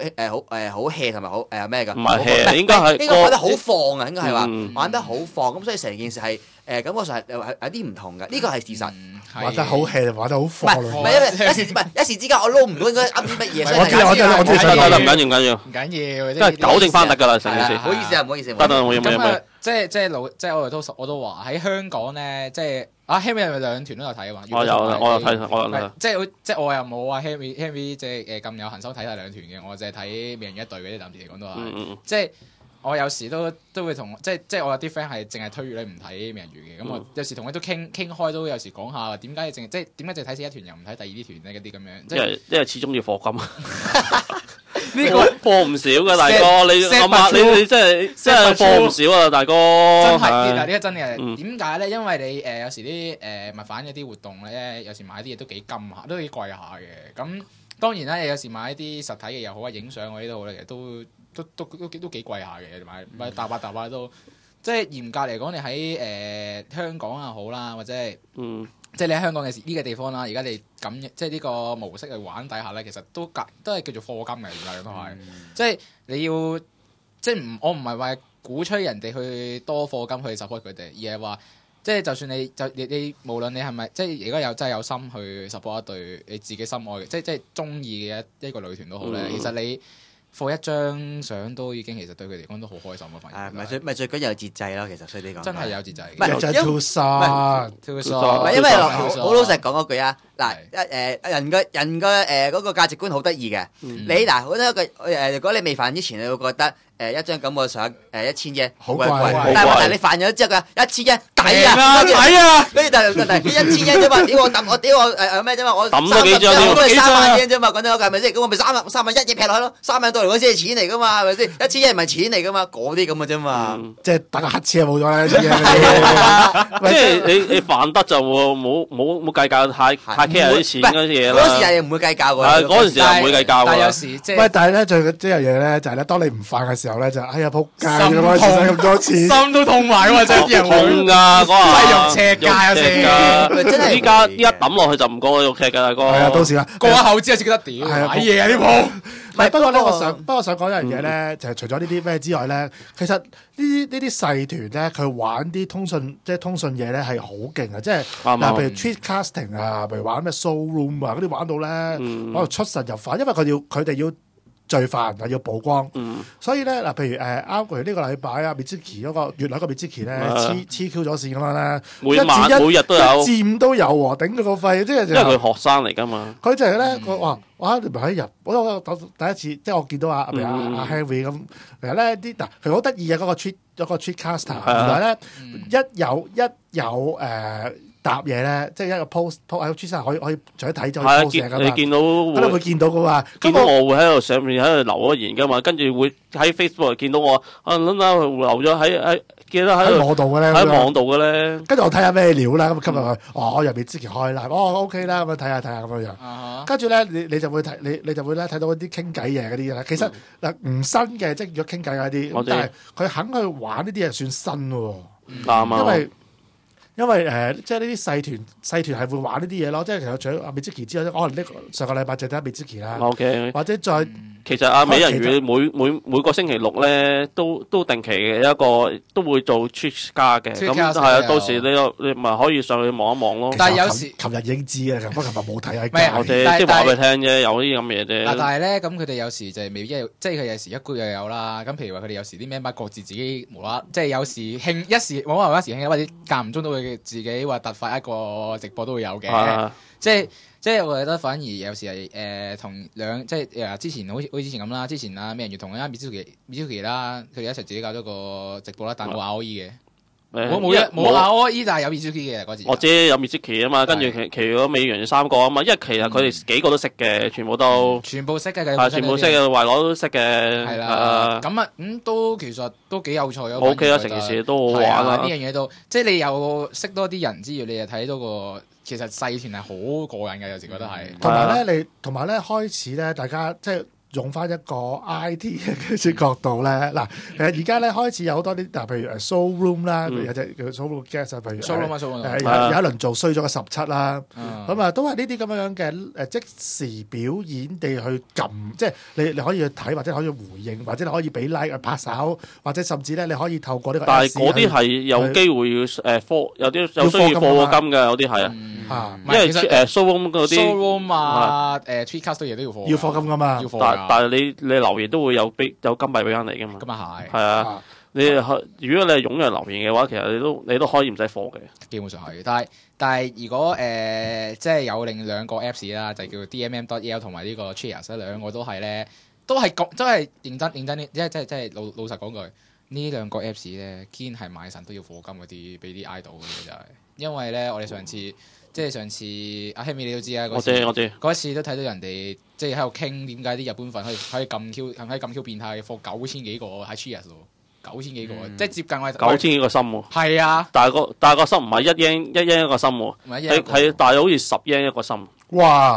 hea 同埋好咩㗎？ 唔係 hea，應該玩得好放啊，應該係話玩得好放。咁所以成件事係感覺上係有啲唔同嘅，呢個係事實。 玩得好 hea，玩得好放。 唔係一時之間我撈唔到應該噏啲乜嘢。 我知唔緊要。 唔緊要， 即係糾正翻得㗎啦，成件事。 唔好意思啊，唔好意思。 得啦，我有咩？ 即係我都話喺香港咧，即係Henry 係咪兩團都有睇啊嘛？ 我有睇， 即係我又冇話 Henry 即係咁有恆心睇晒兩團嘅，我淨係睇美人魚一隊嗰啲，暫時嚟講都係。即係我有時都會同即係我有啲 friend 係淨係推住你唔睇美人魚嘅，咁我有時同佢都傾開，都有時講下點解淨睇死一團又唔睇第二啲團咧嗰啲咁樣。因為始終要課金。呢個課唔少噶，大哥，你諗下，你真係課唔少啊，大哥。 真係，呢個真嘅。點解咧？因為你有時啲物販嗰啲活動咧，有時買啲嘢都幾金下，都幾貴下嘅。咁當然啦，有時買一啲實體嘅又好啊，影相嗰啲都好咧，其實都幾貴下嘅，買大把都。即係嚴格嚟講，你喺香港又好啦，或者係即係你喺香港嘅呢個地方啦，而家你咁即係呢個模式去玩底下咧，其實都係叫做課金嘅，而家都係。即係你要即係我唔係話鼓吹人哋去多課金去 support 佢哋，而係話即係就算你無論你係咪即係而家真係有心去 support 一隊你自己心愛嘅，即係中意嘅一個女團都好咧，其實你。放一張相都已經其實對佢嚟講都好開心咯，反而咪最緊要有節制咯，其實所以呢講真係有節制。 唔係就係 too soft， 因為好老實講嗰句啊，嗱人嘅嗰個價值觀好得意嘅。你嗱好多一個如果你未犯之前，你會覺得一張咁嘅相1000啫， 好貴。 但係問題你犯咗之後嘅1000啫，抵啊，抵啊！跟住但係1000啫嘛，屌我咩啫嘛，我抌多幾張都係3萬啫嘛，講真嗰句係咪先？咁我咪3萬一嘢劈落去咯，3萬對嚟講先係錢嚟噶嘛，係咪先？1000唔係錢嚟噶嘛，嗰啲咁嘅啫嘛， 即係打個乞嗤就冇咗啦， 即係你犯得就冇計較太 care 啲錢嗰啲嘢啦。 嗰時係唔會計較㗎， 嗰陣時係唔會計較㗎。 但係有時即係， 但係咧最即係樣嘢咧就係咧，當你唔犯嘅時候咧就哎呀仆街咁樣，使咁多錢， 心都痛埋喎，真係人痛㗎，嗰下真係肉赤㗎， 真係依家抌落去就唔講肉赤㗎啦，哥。 係啊，到時啦， 過一口之後先覺得屌，買嘢啊呢鋪。 唔係，不過咧，我想講一樣嘢咧，就係除咗呢啲咩之外咧，其實呢啲細團咧，佢玩啲通訊嘢咧係好勁啊！即係嗱，譬如 Tweetcasting 啊，譬如玩咩 Showroom 啊，嗰啲玩到咧，玩到出神入化，因為佢哋要罪犯啊，要曝光，所以咧嗱，譬如啱譬如呢個禮拜啊 Mitsuki 嗰個月內個 Mitsuki 咧黐 Q 咗線咁樣咧， 每日都有 1至5都有喎，頂佢個肺，即係因為佢學生嚟㗎嘛， 佢就係咧，佢話。哇！你咪喺入，我第一次即係我見到譬如阿 Henry 咁，其實咧啲嗱佢好得意嘅嗰個 tweetcaster，原來咧一有答嘢咧，即係一個 post 喺 Twitter 可以除咗睇就 post 嘅嘛。 你見到可能會見到㗎嘛？ 見到我會喺度上面喺度留咗言㗎嘛，跟住會喺 Facebook 見到我諗留咗喺。喺網度嘅咧， 喺網度嘅咧， 跟住我睇下咩料啦。咁今日我入邊之前開啦，OK 啦，咁樣睇下咁樣樣。跟住咧，你就會睇你就會咧睇到啲傾偈嘢嗰啲啦。其實嗱唔新嘅，即係如果傾偈嗰啲，但係佢肯去玩呢啲嘢算新喎。 啱因為即係呢啲細團係會玩呢啲嘢咯。即係其實除咗阿 Mitsuki 之外，可能呢上個禮拜就睇阿 Mitsuki 啦。或者再。 其實阿美人魚每個星期六咧都定期嘅一個都會做 Twitch 加嘅，咁係啊，到時你咪可以上去望一望咯。 但係有時琴日已經知啊，不過琴日冇睇啊。 我哋即係話俾你聽啫，有啲咁嘢啫。 但係咧，咁佢哋有時就係未必即係佢有時一個月又有啦。咁譬如話佢哋有時啲咩乜各自自己無啦，即係有時興一時，冇話一時興，或者間唔中都會自己話突發一個直播都會有嘅。即係我覺得反而有時係同即係之前好似之前咁啦，之前啊美人魚同阿 Mitsuki 啦，佢哋一齊自己搞咗個直播啦，但冇 ROE 嘅，冇 ROE，但係有 Mitsuki 嘅嗰次。 我知有 Mitsuki 啊嘛，跟住其餘嗰美人魚3個啊嘛，因為其實佢哋幾個都識嘅，全部識嘅， 係全部識嘅，壞佬都識嘅。 係啦，咁都其實都幾有趣咯。 OK 啦，成件事都好玩啦。 呢樣嘢都即係你又識多啲人之餘，你又睇到個。其實細團係好過癮嘅，有時覺得係。 同埋咧，開始咧，大家即係用翻一個 IT 嘅角度咧。嗱，其實而家咧開始有好多啲，譬如showroom 啦，有隻叫 showroom guest，譬如 showroom 有一輪做衰咗個17啦，咁啊都係呢啲咁樣嘅即時表演地去撳，即係你可以去睇，或者可以回應，或者你可以俾 like 拍手，或者甚至咧你可以透過呢個。 但係嗰啲係有機會要有啲有需要課金嘅，有啲係啊，因為showroom 嗰啲 showroom 啊，tweetcast 都嘢都要課金噶嘛， 但係你留言都會有金幣俾翻你噶嘛。 咁啊係啊，如果你係踴躍留言嘅話，其實你都可以唔使課嘅。 基本上係，但係如果即係有另2個 Apps 啦，就叫 DMM.EL 同埋呢個 Cheers，兩個都係咧，都係認真啲，即係老實講句，呢2個 Apps 咧，堅係買神都要課金嗰啲，俾啲 idol 嘅就係，因為咧我哋上次阿 Henry 你都知啊， 我知嗰次都睇到人哋即係喺度傾點解啲日本粉可以咁 Q 變態課9000幾個喺 Cheers 喎，9000幾個，即係接近我哋 9000幾個心喎。係啊， 但係個心唔係1yen 一個心喎，係大約好似10yen一個心。 哇！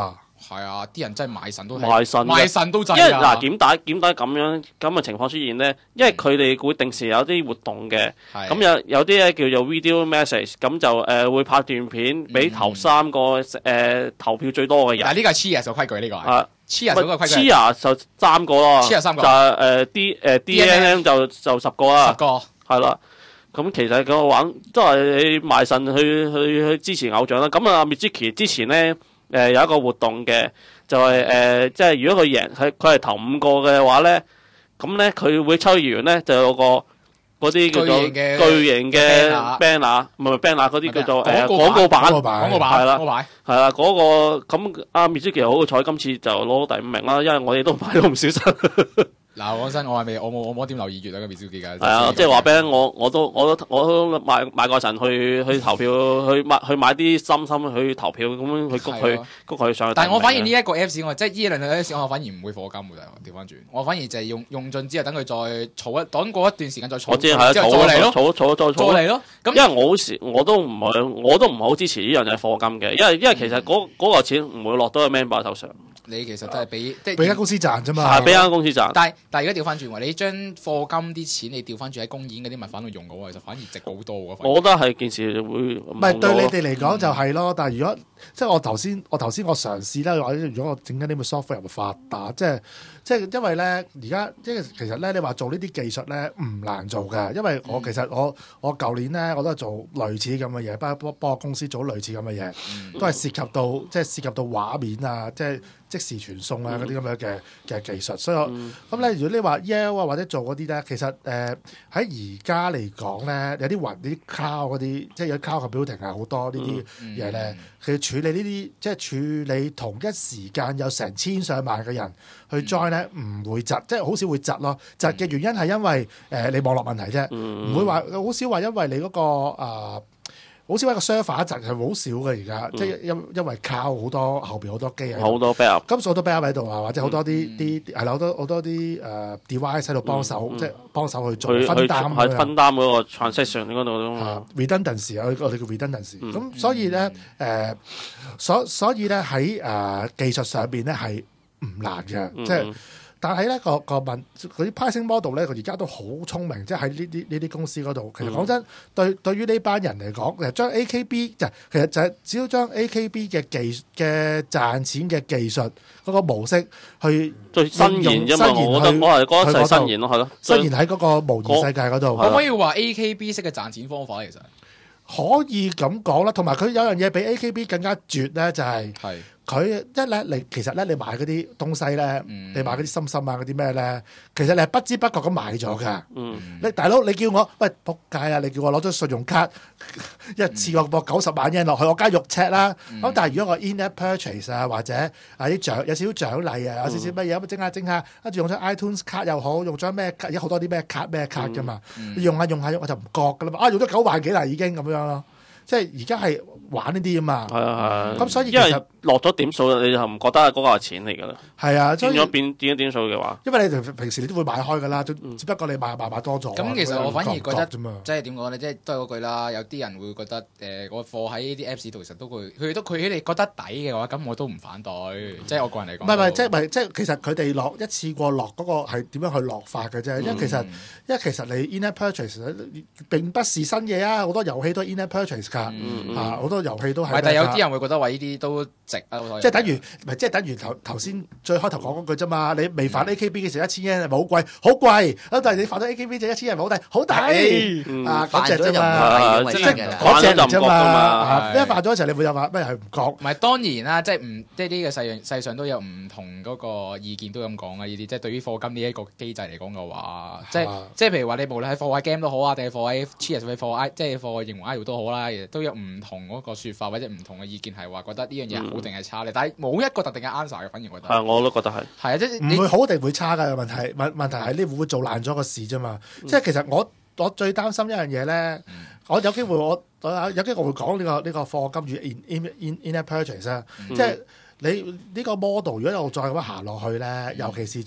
係啊，啲人真係賣腎都賣腎都滯因為嗱點解咁嘅情況出現咧？因為佢哋會定時有啲活動嘅，咁有啲咧叫做 video message，咁就會拍段片俾頭3個投票最多嘅人。 但係呢個係 Cheers 嘅規矩，呢個係 Cheers 嗰個規矩。 Cheers 就3個咯 ，Cheers 3個就係DNM 就10個啦，10 個係啦。咁其實個玩都係你賣腎去支持偶像啦。咁啊 Mitsuki 之前咧有一個活動嘅，就係即係如果佢贏佢係頭5個嘅話咧，咁咧佢會抽完咧就有個嗰啲叫做巨型嘅 banner， 唔係 banner 嗰啲叫做廣告版係啦，係啦嗰個咁阿 Mitsuki 好彩今次就攞第5名啦，因為我哋都買咗唔少腎。 嗱，講真，我冇點留意月亮嘅面燒機㗎。 係啊，即係話俾我都買過陣去投票，去買啲心去投票，咁樣去谷佢上去。 但係我反而呢一個 Apps 即係呢兩個 Apps 我反而唔會課金㗎，調翻轉。我反而就係用盡之後，等佢再儲等過一段時間再儲。 我知係再嚟咯， 再嚟咯。咁因為我都唔係好支持呢樣嘢課金嘅，因為其實嗰個錢唔會落到個 member 頭上。 你其實都係俾間公司賺啫嘛， 係俾間公司賺。 但係而家調翻轉喎，你將課金啲錢你調翻轉喺公演嗰啲物販度用嘅話，其實反而值好多喎。 我覺得係件事會唔係對你哋嚟講就係咯，但係如果即係我頭先我嘗試啦，或者如果我整緊呢個 software 會發達，即係因為咧而家即係其實咧你話做呢啲技術咧唔難做嘅，因為我其實我舊年咧我都係做類似咁嘅嘢，幫我公司做類似咁嘅嘢，都係涉及到畫面啊，即時傳送啊嗰啲咁樣嘅技術，所以咁咧，如果你話 Yale 啊或者做嗰啲咧，其實喺而家嚟講咧，有啲雲啲 cloud 嗰啲，即係有 cloud computing 係好多呢啲嘢咧，佢處理呢啲即係處理同一時間有成千上萬嘅人去 join 咧，唔會窒，即係好少會窒咯。窒嘅原因係因為你網絡問題啫，唔會話好少話因為你嗰個好少一個 server 一陣係好少嘅而家，即係因為靠好多後邊好多機啊， 好多 backup， 咁所以好多 backup 喺度啊，或者好多啲係啦，好多啲device 喺度幫手，即係幫手去做分擔嗰個 transaction 嗰度咯。 redundancy 我哋叫 redundancy。咁所以咧所以咧喺技術上邊咧係唔難嘅，即係。但係咧個問嗰啲 pricing model 咧，佢而家都好聰明，即係喺呢啲公司嗰度。其實講真，對於呢班人嚟講，其實將 AKB 其實就係只要將 AKB 嘅賺錢嘅技術嗰個模式去最新研啫嘛，我覺得係新研咯，係咯， 新研喺嗰個模擬世界嗰度。 可唔可以話 AKB 式嘅賺錢方法其實可以咁講啦，同埋佢有樣嘢比 AKB 更加絕咧，就係。佢你其實咧，你買嗰啲東西咧，你買嗰啲心心啊，嗰啲咩咧，其實你係不知不覺咁買咗㗎。你大佬，你叫我喂仆街啊！你叫我攞張信用卡一次過播90萬 yen 落去，我梗係肉赤啦。咁但係如果我 in-app purchase 啊，或者啲有少少獎勵啊，有少少乜嘢咁整下，跟住用張 iTunes 卡又好，用張咩卡，而家好多啲咩卡㗎嘛，用下我就唔覺㗎啦嘛。用咗9萬幾啦已經咁樣咯。即係而家係玩呢啲啊嘛，係啊，咁所以其實落咗點數，你就唔覺得嗰個係錢嚟㗎啦。係啊，變咗點數嘅話， 因為你平時你都會買開㗎啦，只不過你買多咗。 咁其實我反而覺得，即係點講咧，即係都係嗰句啦。有啲人會覺得個貨喺呢啲 Apps 度，其實都會佢哋覺得抵嘅話，咁我都唔反對。即係我個人嚟講， 唔係即係其實佢哋一次過落嗰個係點樣去落法嘅啫。因為其實你 in-app purchase 並不是新嘢啊，好多遊戲都 in-app purchase。好多遊戲都係， 但係有啲人會覺得話呢啲都值啊！ 即係等於頭先最開頭講嗰句啫嘛。你未反 AKB 嘅時候1000 yen 係咪好貴？好貴。咁但係你反咗 AKB 就1000 yen 好抵，好抵啊！嗰隻啫嘛，即係嗰隻啫嘛。一反咗嘅時候，你會有話咩係唔覺？ 唔係當然啦，即係呢個世上都有唔同嗰個意見都咁講啊！呢啲即係對於課金呢一個機制嚟講嘅話，即係譬如話你無論係課位 game 都好啊，定係課位 Cheers 嘅課即係課位認為 idol 都好啦。都有唔同嗰個説法或者唔同嘅意見，係話覺得呢樣嘢好定係差咧，但係冇一個特定嘅 answer 嘅，反而覺得我都覺得係啊，即係唔會好定會差嘅問題。問題係你會唔會做爛咗個事啫嘛？即係其實我最擔心一樣嘢咧，我有機會我會講呢個課金與 in-app purchase 啊，即係你呢個 model 如果又再咁樣行落去咧，尤其是做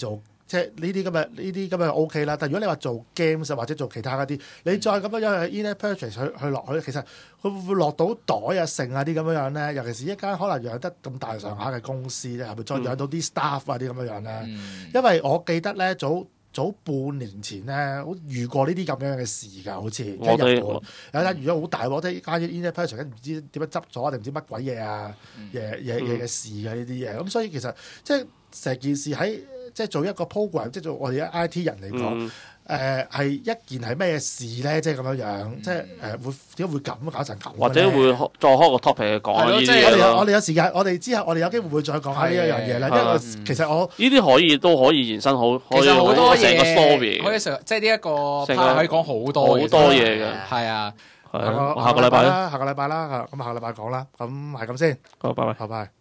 即係呢啲咁嘅 OK 啦。但係如果你話做 games 或者做其他嗰啲，你再咁樣in-app purchase 去落去，其實佢會唔會落到袋啊、剩啊啲咁樣咧？尤其是一間可能養得咁大上下嘅公司咧，係咪再養到啲 staff 啊啲咁樣咧？因為我記得咧早半年前咧，好遇過呢啲咁樣嘅事㗎，好似喺日本有單遇咗好大鑊，即係間 in-app purchase 跟唔知點樣執咗定唔知乜鬼嘢啊嘢嘅事㗎呢啲嘢。咁所以其實即係成件事喺即係做一個 program， 即係做我哋啲 IT 人嚟講。係一件係咩事咧？即係咁樣樣，即係會點解會咁搞成咁？或者會再開個 topic 去講呢啲我哋有時間，我哋之後我哋有機會會再講下呢一樣嘢啦。因為其實我呢啲都可以延伸好， 其實好多成個 story， 可以即係呢一個 part可以講好多嘢嘅。 係啊， 下個禮拜啦， 下個禮拜啦，咁下個禮拜講啦。咁係咁先。 好，拜拜， 拜拜。